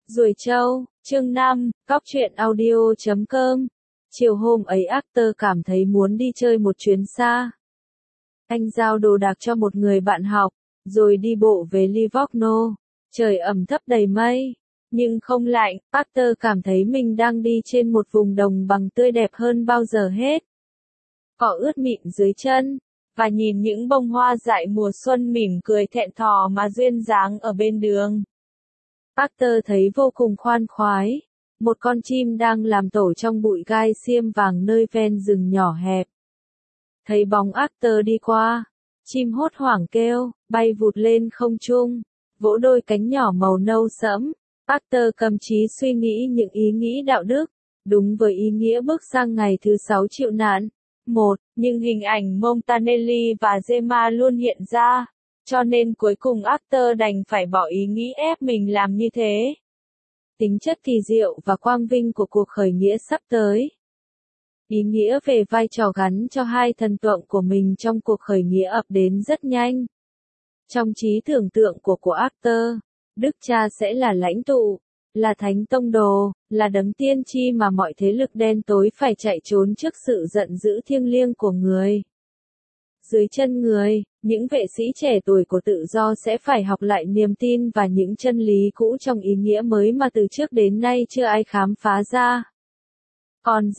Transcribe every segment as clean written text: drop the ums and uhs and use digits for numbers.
Ruồi trâu, chương 5, Cóc truyện audio.com. Chiều hôm ấy Arthur cảm thấy muốn đi chơi một chuyến xa. Anh giao đồ đạc cho một người bạn học, rồi đi bộ về Livorno. Trời ẩm thấp đầy mây, nhưng không lạnh. Arthur cảm thấy mình đang đi trên một vùng đồng bằng tươi đẹp hơn bao giờ hết. Cỏ ướt mịn dưới chân, và nhìn những bông hoa dại mùa xuân mỉm cười thẹn thò mà duyên dáng ở bên đường. Arthur thấy vô cùng khoan khoái. Một con chim đang làm tổ trong bụi gai xiêm vàng nơi ven rừng nhỏ hẹp. Thấy bóng Arthur đi qua, chim hốt hoảng kêu, bay vụt lên không trung, vỗ đôi cánh nhỏ màu nâu sẫm. Arthur cầm trí suy nghĩ những ý nghĩ đạo đức, đúng với ý nghĩa bước sang ngày thứ 6 chịu nạn. Nhưng hình ảnh Montanelli và Gemma luôn hiện ra, cho nên cuối cùng Arthur đành phải bỏ ý nghĩ ép mình làm như thế. Tính chất kỳ diệu và quang vinh của cuộc khởi nghĩa sắp tới. Ý nghĩa về vai trò gắn cho hai thần tượng của mình trong cuộc khởi nghĩa ập đến rất nhanh. Trong trí tưởng tượng của Arthur, Đức Cha sẽ là lãnh tụ, là thánh tông đồ, là đấng tiên tri mà mọi thế lực đen tối phải chạy trốn trước sự giận dữ thiêng liêng của người. Dưới chân người, những vệ sĩ trẻ tuổi của tự do sẽ phải học lại niềm tin và những chân lý cũ trong ý nghĩa mới mà từ trước đến nay chưa ai khám phá ra. Còn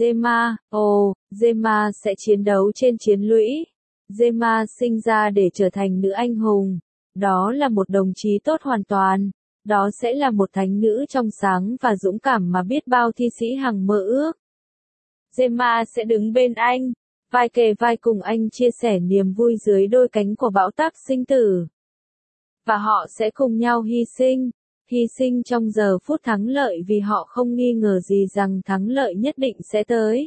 Gemma sẽ chiến đấu trên chiến lũy. Gemma sinh ra để trở thành nữ anh hùng. Đó là một đồng chí tốt hoàn toàn. Đó sẽ là một thánh nữ trong sáng và dũng cảm mà biết bao thi sĩ hằng mơ ước. Gemma sẽ đứng bên anh, vai kề vai cùng anh chia sẻ niềm vui dưới đôi cánh của bão táp sinh tử. Và họ sẽ cùng nhau hy sinh trong giờ phút thắng lợi vì họ không nghi ngờ gì rằng thắng lợi nhất định sẽ tới.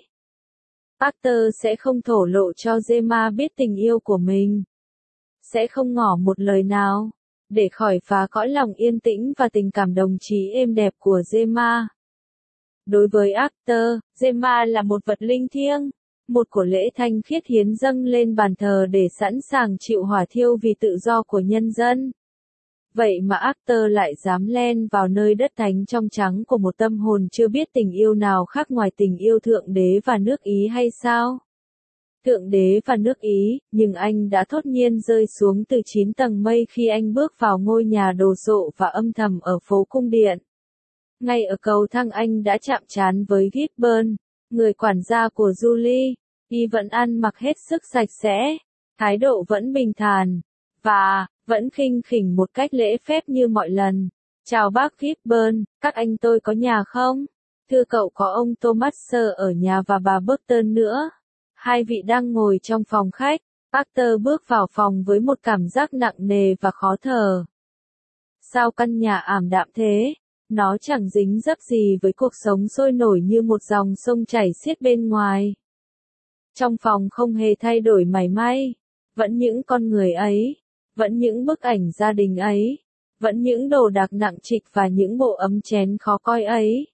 Arthur sẽ không thổ lộ cho Gemma biết tình yêu của mình. Sẽ không ngỏ một lời nào, để khỏi phá cõi lòng yên tĩnh và tình cảm đồng chí êm đẹp của Gemma. Đối với Arthur, Gemma là một vật linh thiêng, một của lễ thanh khiết hiến dâng lên bàn thờ để sẵn sàng chịu hỏa thiêu vì tự do của nhân dân. Vậy mà Arthur lại dám len vào nơi đất thánh trong trắng của một tâm hồn chưa biết tình yêu nào khác ngoài tình yêu Thượng Đế và nước Ý hay sao? Thượng Đế và nước Ý, nhưng anh đã thốt nhiên rơi xuống từ 9 tầng mây khi anh bước vào ngôi nhà đồ sộ và âm thầm ở phố Cung Điện. Ngay ở cầu thang anh đã chạm trán với Gisbert, người quản gia của Julie. Y vẫn ăn mặc hết sức sạch sẽ, thái độ vẫn bình thản, và vẫn khinh khỉnh một cách lễ phép như mọi lần. Chào bác Gisbert, các anh tôi có nhà không? Thưa cậu có ông Thomas ở nhà và bà Burton nữa. Hai vị đang ngồi trong phòng khách. Arthur bước vào phòng với một cảm giác nặng nề và khó thở. Sao căn nhà ảm đạm thế? Nó chẳng dính dấp gì với cuộc sống sôi nổi như một dòng sông chảy xiết bên ngoài. Trong phòng không hề thay đổi mảy may. Vẫn những con người ấy. Vẫn những bức ảnh gia đình ấy. Vẫn những đồ đạc nặng trịch và những bộ ấm chén khó coi ấy.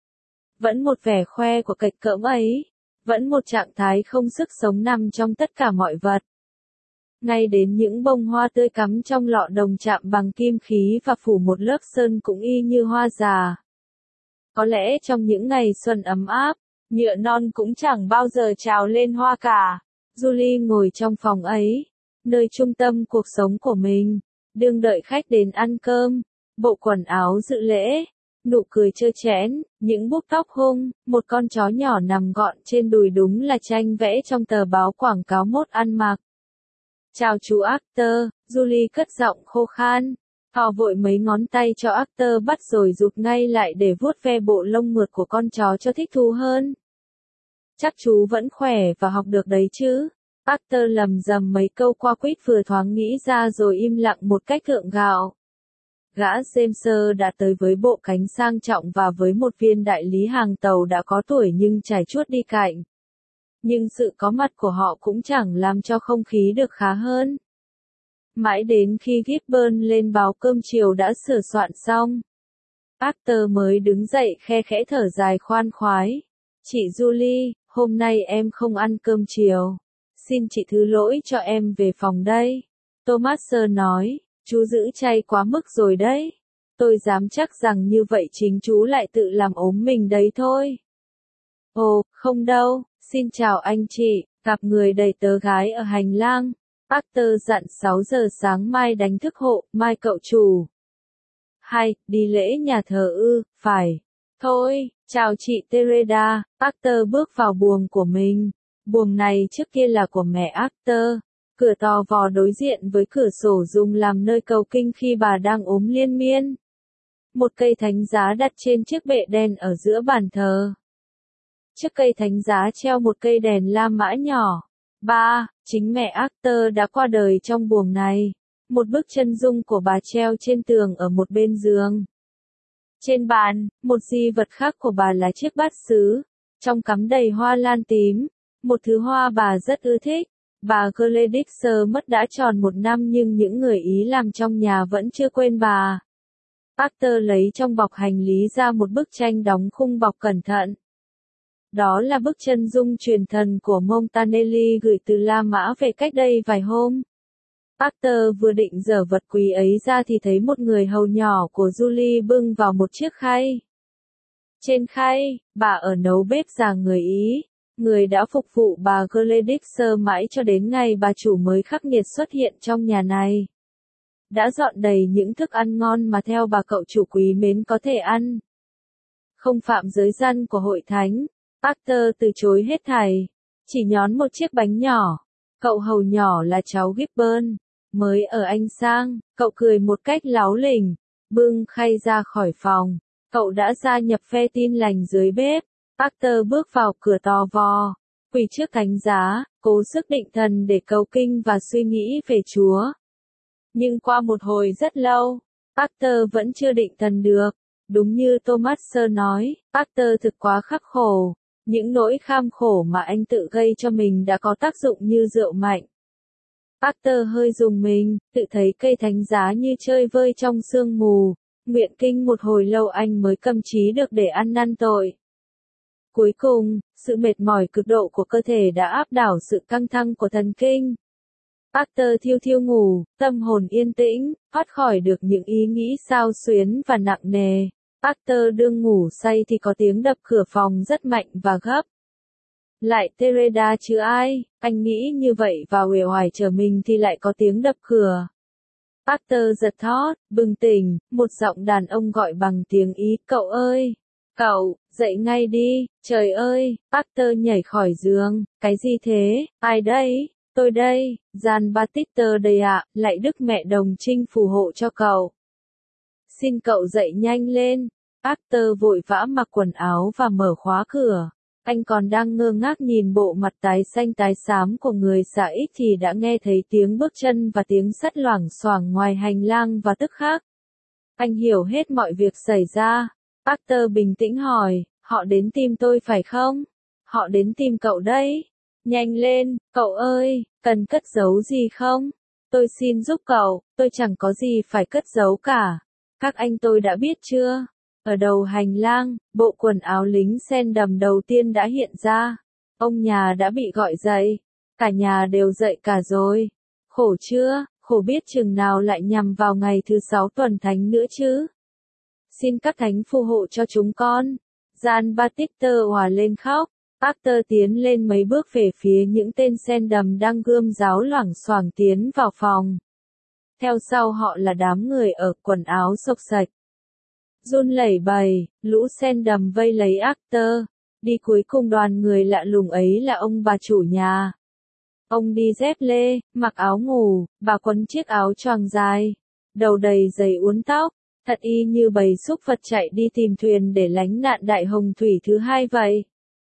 Vẫn một vẻ khoe của kịch cỡm ấy. Vẫn một trạng thái không sức sống nằm trong tất cả mọi vật. Ngay đến những bông hoa tươi cắm trong lọ đồng chạm bằng kim khí và phủ một lớp sơn cũng y như hoa già. Có lẽ trong những ngày xuân ấm áp, nhựa non cũng chẳng bao giờ trào lên hoa cả. Julie ngồi trong phòng ấy, nơi trung tâm cuộc sống của mình, đương đợi khách đến ăn cơm, bộ quần áo dự lễ, nụ cười trơ trẽn, những búp tóc hung, một con chó nhỏ nằm gọn trên đùi đúng là tranh vẽ trong tờ báo quảng cáo mốt ăn mặc. Chào chú Arthur, Julie cất giọng khô khan. Thò vội mấy ngón tay cho Arthur bắt rồi rụt ngay lại để vuốt ve bộ lông mượt của con chó cho thích thú hơn. Chắc chú vẫn khỏe và học được đấy chứ. Arthur lầm rầm mấy câu qua quýt vừa thoáng nghĩ ra rồi im lặng một cách gượng gạo. Gã James đã tới với bộ cánh sang trọng và với một viên đại lý hàng tàu đã có tuổi nhưng trải chuốt đi cạnh. Nhưng sự có mặt của họ cũng chẳng làm cho không khí được khá hơn. Mãi đến khi Gisbert lên báo cơm chiều đã sửa soạn xong, Arthur mới đứng dậy khe khẽ thở dài khoan khoái. Chị Julie, hôm nay em không ăn cơm chiều. Xin chị thứ lỗi cho em về phòng đây. Thomas nói, chú giữ chay quá mức rồi đấy. Tôi dám chắc rằng như vậy chính chú lại tự làm ốm mình đấy thôi. Ồ, không đâu, xin chào anh chị, gặp người đầy tớ gái ở hành lang. Arthur dặn 6 giờ sáng mai đánh thức hộ, mai cậu chủ. Hay, đi lễ nhà thờ ư, phải. Thôi, chào chị Teresa, Arthur bước vào buồng của mình. Buồng này trước kia là của mẹ Arthur. Cửa to vò đối diện với cửa sổ dùng làm nơi cầu kinh khi bà đang ốm liên miên. Một cây thánh giá đặt trên chiếc bệ đèn ở giữa bàn thờ. Trước cây thánh giá treo một cây đèn La Mã nhỏ. Chính mẹ Arthur đã qua đời trong buồng này. Một bức chân dung của bà treo trên tường ở một bên giường. Trên bàn, một di vật khác của bà là chiếc bát sứ, trong cắm đầy hoa lan tím, một thứ hoa bà rất ưa thích. Bà Gleditzer mất đã tròn 1 năm nhưng những người Ý làm trong nhà vẫn chưa quên bà. Arthur lấy trong bọc hành lý ra một bức tranh đóng khung bọc cẩn thận. Đó là bức chân dung truyền thần của Montanelli gửi từ La Mã về cách đây vài hôm. Arthur vừa định giở vật quý ấy ra thì thấy một người hầu nhỏ của Julie bưng vào một chiếc khay. Trên khay, bà ở nấu bếp già người Ý, người đã phục vụ bà Gleditzer mãi cho đến ngày bà chủ mới khắc nghiệt xuất hiện trong nhà này. Đã dọn đầy những thức ăn ngon mà theo bà cậu chủ quý mến có thể ăn. Không phạm giới răn của hội thánh, Arthur từ chối hết thảy, chỉ nhón một chiếc bánh nhỏ. Cậu hầu nhỏ là cháu Gibbon, mới ở Anh sang, cậu cười một cách láo lỉnh, bưng khay ra khỏi phòng. Cậu đã gia nhập phe Tin lành dưới bếp. Arthur bước vào cửa to vò, quỳ trước thánh giá, cố sức định thần để cầu kinh và suy nghĩ về Chúa. Nhưng qua một hồi rất lâu, Arthur vẫn chưa định thần được. Đúng như Thomas Sơ nói, Arthur thực quá khắc khổ. Những nỗi kham khổ mà anh tự gây cho mình đã có tác dụng như rượu mạnh. Arthur hơi rùng mình, tự thấy cây thánh giá như chơi vơi trong sương mù. Nguyện kinh một hồi lâu anh mới cầm chí được để ăn năn tội. Cuối cùng, sự mệt mỏi cực độ của cơ thể đã áp đảo sự căng thẳng của thần kinh. Arthur thiêu thiêu ngủ, tâm hồn yên tĩnh, thoát khỏi được những ý nghĩ xao xuyến và nặng nề. Arthur đương ngủ say thì có tiếng đập cửa phòng rất mạnh và gấp. Lại Teresa chứ ai, anh nghĩ như vậy và uể oải chờ mình thì lại có tiếng đập cửa. Arthur giật thót, bừng tỉnh, một giọng đàn ông gọi bằng tiếng Ý, cậu ơi, cậu, dậy ngay đi, trời ơi, Arthur nhảy khỏi giường, cái gì thế, ai đây, tôi đây, Gian Baptiste đây ạ, lạy Đức Mẹ Đồng Trinh phù hộ cho cậu. Xin cậu dậy nhanh lên. Arthur vội vã mặc quần áo và mở khóa cửa. Anh còn đang ngơ ngác nhìn bộ mặt tái xanh tái xám của người xạ ít thì đã nghe thấy tiếng bước chân và tiếng sắt loảng xoảng ngoài hành lang và tức khắc. Anh hiểu hết mọi việc xảy ra. Arthur bình tĩnh hỏi, họ đến tìm tôi phải không? Họ đến tìm cậu đấy. Nhanh lên, cậu ơi, cần cất giấu gì không? Tôi xin giúp cậu, tôi chẳng có gì phải cất giấu cả. Các anh tôi đã biết chưa? Ở đầu hành lang, bộ quần áo lính sen đầm đầu tiên đã hiện ra. Ông nhà đã bị gọi dậy. Cả nhà đều dậy cả rồi. Khổ chưa, khổ biết chừng nào lại nhằm vào ngày thứ 6 tuần thánh nữa chứ. Xin các thánh phù hộ cho chúng con. Gian Baptiste òa lên khóc. Arthur tiến lên mấy bước về phía những tên sen đầm đang gươm giáo loảng xoảng tiến vào phòng. Theo sau họ là đám người ở quần áo xộc xạch. Run lẩy bẩy, lũ sen đầm vây lấy Arthur. Đi cuối cùng đoàn người lạ lùng ấy là ông bà chủ nhà. Ông đi dép lê, mặc áo ngủ, bà quấn chiếc áo choàng dài, đầu đầy giày uốn tóc, thật y như bầy súc vật chạy đi tìm thuyền để lánh nạn đại hồng thủy thứ hai vậy.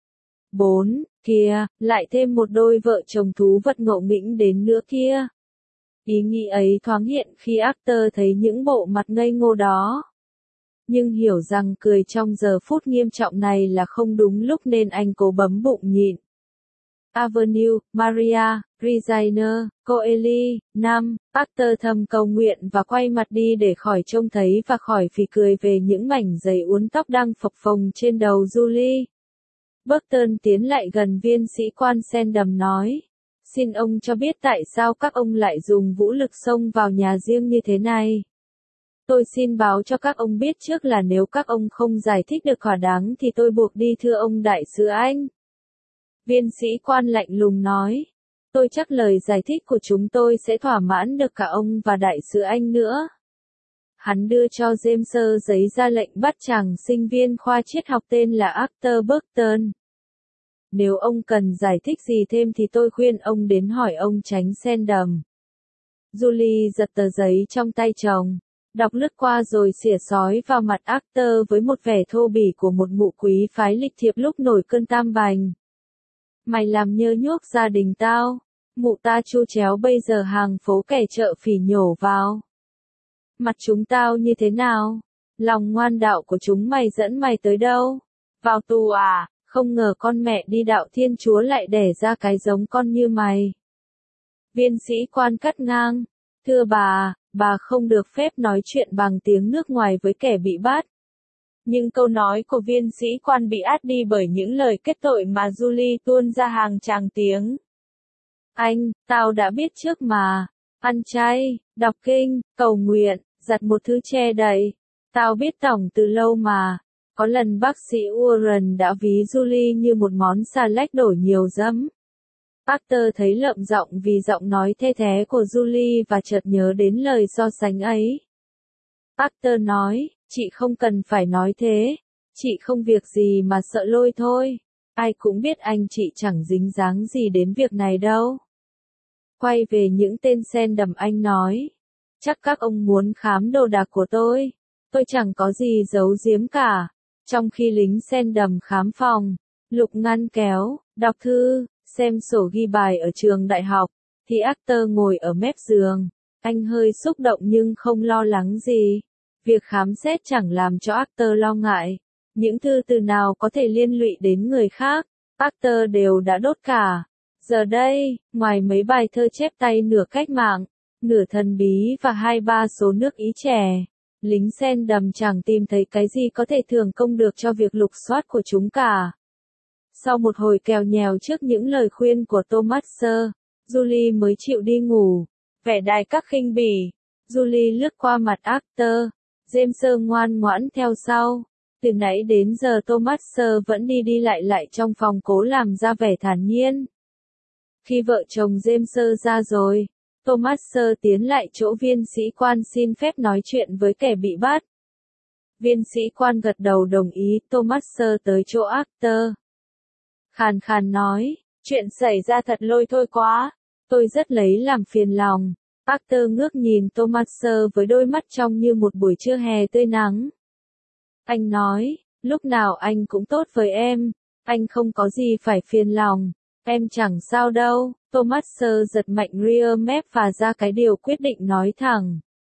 4. Kìa, lại thêm một đôi vợ chồng thú vật ngộ nghĩnh đến nữa kia. Ý nghĩ ấy thoáng hiện khi Arthur thấy những bộ mặt ngây ngô đó. Nhưng hiểu rằng cười trong giờ phút nghiêm trọng này là không đúng lúc nên anh cố bấm bụng nhịn. Avenue, Maria, Regina, Coeli, 5. Arthur thầm cầu nguyện và quay mặt đi để khỏi trông thấy và khỏi phì cười về những mảnh giày uốn tóc đang phập phồng trên đầu Julie. Burton tiến lại gần viên sĩ quan sen đầm nói. Xin ông cho biết tại sao các ông lại dùng vũ lực xông vào nhà riêng như thế này. Tôi xin báo cho các ông biết trước là nếu các ông không giải thích được thỏa đáng thì tôi buộc đi thưa ông đại sứ Anh. Viên sĩ quan lạnh lùng nói. Tôi chắc lời giải thích của chúng tôi sẽ thỏa mãn được cả ông và đại sứ Anh nữa. Hắn đưa cho James giấy ra lệnh bắt chàng sinh viên khoa triết học tên là Arthur Burton. Nếu ông cần giải thích gì thêm thì tôi khuyên ông đến hỏi ông Chánh Sandom. Julie giật tờ giấy trong tay chồng, đọc lướt qua rồi xỉa xói vào mặt Arthur với một vẻ thô bỉ của một mụ quý phái lịch thiệp lúc nổi cơn tam bành. Mày làm nhơ nhuốc gia đình tao, mụ ta chu chéo bây giờ hàng phố kẻ chợ phỉ nhổ vào. Mặt chúng tao như thế nào? Lòng ngoan đạo của chúng mày dẫn mày tới đâu? Vào tù à? Không ngờ con mẹ đi đạo Thiên Chúa lại đẻ ra cái giống con như mày. Viên sĩ quan cắt ngang. Thưa bà không được phép nói chuyện bằng tiếng nước ngoài với kẻ bị bắt. Nhưng câu nói của viên sĩ quan bị át đi bởi những lời kết tội mà Julie tuôn ra hàng tràng tiếng. Anh, tao đã biết trước mà. Ăn chay, đọc kinh, cầu nguyện, giặt một thứ che đậy. Tao biết tổng từ lâu mà. Có lần bác sĩ Warren đã ví Julie như một món salad đổ nhiều giấm. Arthur thấy lợm giọng vì giọng nói the thé của Julie và chợt nhớ đến lời so sánh ấy. Arthur nói, chị không cần phải nói thế. Chị không việc gì mà sợ lôi thôi. Ai cũng biết anh chị chẳng dính dáng gì đến việc này đâu. Quay về những tên sen đầm anh nói. Chắc các ông muốn khám đồ đạc của tôi. Tôi chẳng có gì giấu giếm cả. Trong khi lính sen đầm khám phòng, lục ngăn kéo, đọc thư, xem sổ ghi bài ở trường đại học, thì Arthur ngồi ở mép giường. Anh hơi xúc động nhưng không lo lắng gì. Việc khám xét chẳng làm cho Arthur lo ngại. Những thư từ nào có thể liên lụy đến người khác, Arthur đều đã đốt cả. Giờ đây, ngoài mấy bài thơ chép tay nửa cách mạng, nửa thần bí và 2-3 số nước Ý trẻ, lính sen đầm chẳng tìm thấy cái gì có thể thưởng công được cho việc lục soát của chúng cả. Sau một hồi kèo nhèo trước những lời khuyên của Thomas Sir, Julie mới chịu đi ngủ. Vẻ đài các khinh bỉ, Julie lướt qua mặt Arthur, James ngoan ngoãn theo sau. Từ nãy đến giờ Thomas Sir vẫn đi lại trong phòng cố làm ra vẻ thản nhiên. Khi vợ chồng James ra rồi, Thomas Sir tiến lại chỗ viên sĩ quan xin phép nói chuyện với kẻ bị bắt. Viên sĩ quan gật đầu đồng ý, Thomas Sir tới chỗ Arthur. Khàn khàn nói, chuyện xảy ra thật lôi thôi quá, tôi rất lấy làm phiền lòng. Arthur ngước nhìn Thomas Sir với đôi mắt trong như một buổi trưa hè tươi nắng. Anh nói, lúc nào anh cũng tốt với em, anh không có gì phải phiền lòng, em chẳng sao đâu. Thomas Sir giật mạnh rear mép và ra cái điều quyết định nói thẳng.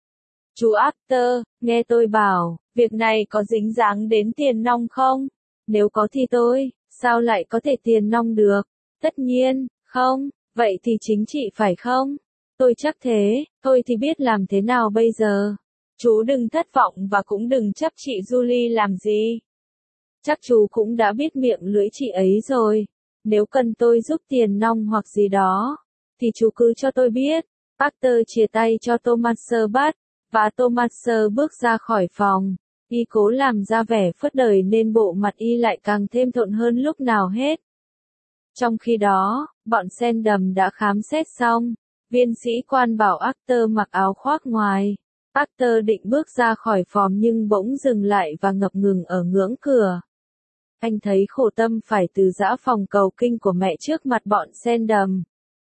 Chú Arthur, nghe tôi bảo, việc này có dính dáng đến tiền nong không? Nếu có thì tôi, sao lại có thể tiền nong được? Tất nhiên, không, vậy thì chính chị phải không? Tôi chắc thế, tôi thì biết làm thế nào bây giờ? Chú đừng thất vọng và cũng đừng chấp chị Julie làm gì. Chắc chú cũng đã biết miệng lưỡi chị ấy rồi. Nếu cần tôi giúp tiền nong hoặc gì đó, thì chú cứ cho tôi biết. Arthur chia tay cho Thomas Sir bắt, và Thomas Sir bước ra khỏi phòng. Y cố làm ra vẻ phớt đời nên bộ mặt y lại càng thêm thộn hơn lúc nào hết. Trong khi đó, bọn sen đầm đã khám xét xong. Viên sĩ quan bảo Arthur mặc áo khoác ngoài. Arthur định bước ra khỏi phòng nhưng bỗng dừng lại và ngập ngừng ở ngưỡng cửa. Anh thấy khổ tâm phải từ giã phòng cầu kinh của mẹ trước mặt bọn sen đầm.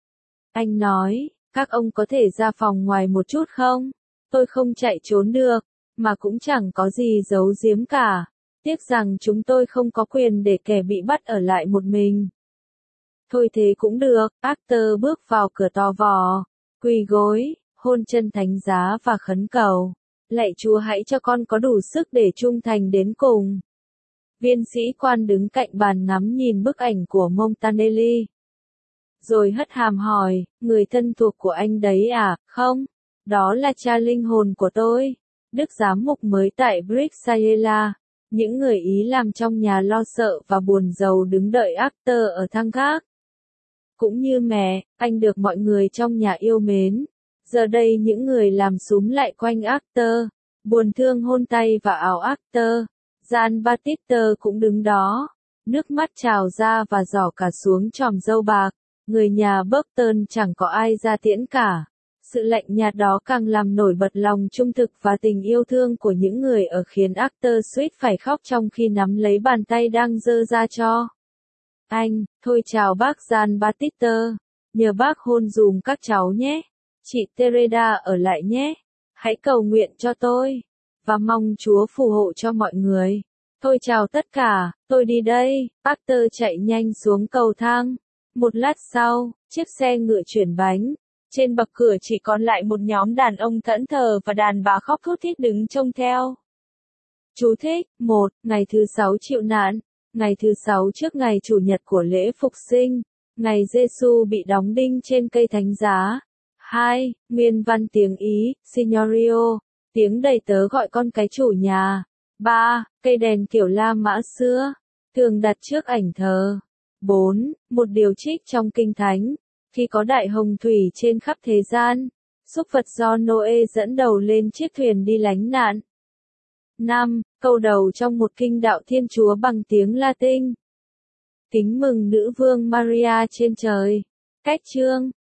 Anh nói, các ông có thể ra phòng ngoài một chút không? Tôi không chạy trốn được, mà cũng chẳng có gì giấu giếm cả. Tiếc rằng chúng tôi không có quyền để kẻ bị bắt ở lại một mình. Thôi thế cũng được, Arthur bước vào cửa to vò, quỳ gối, hôn chân thánh giá và khấn cầu. Lạy Chúa hãy cho con có đủ sức để trung thành đến cùng. Viên sĩ quan đứng cạnh bàn ngắm nhìn bức ảnh của Montanelli. Rồi hất hàm hỏi, người thân thuộc của anh đấy à? Không, đó là cha linh hồn của tôi. Đức giám mục mới tại Brixayela. Những người Ý làm trong nhà lo sợ và buồn rầu đứng đợi Arthur ở thang gác. Cũng như mẹ, anh được mọi người trong nhà yêu mến. Giờ đây những người làm súm lại quanh Arthur. buồn thương hôn tay vào áo Arthur. Gian Baptiste cũng đứng đó, nước mắt trào ra và rỏ cả xuống chòm râu bạc. Người nhà Burton chẳng có ai ra tiễn cả. Sự lạnh nhạt đó càng làm nổi bật lòng trung thực và tình yêu thương của những người ở, khiến Arthur suýt phải khóc trong khi nắm lấy bàn tay đang giơ ra cho anh. Thôi chào bác Gian Baptiste, nhờ bác hôn dùm các cháu nhé. Chị Teresa ở lại nhé. Hãy cầu nguyện cho tôi, và mong Chúa phù hộ cho mọi người. Thôi chào tất cả, tôi đi đây. Arthur chạy nhanh xuống cầu thang. Một lát sau, chiếc xe ngựa chuyển bánh. Trên bậc cửa chỉ còn lại một nhóm đàn ông thẫn thờ và đàn bà khóc thút thít đứng trông theo. Chú thích: 1. Ngày thứ 6 chịu nạn. Ngày thứ 6 trước ngày Chủ nhật của lễ Phục sinh. Ngày Giêsu bị đóng đinh trên cây thánh giá. 2. Nguyên văn tiếng Ý: Signorio, tiếng đầy tớ gọi con cái chủ nhà. 3. Cây đèn kiểu La Mã xưa, thường đặt trước ảnh thờ. 4. Một điều trích trong Kinh Thánh. Khi có đại hồng thủy trên khắp thế gian, súc vật do Noe dẫn đầu lên chiếc thuyền đi lánh nạn. 5. Câu đầu trong một kinh đạo Thiên Chúa bằng tiếng Latin. Kính mừng nữ vương Maria trên trời. Cách chương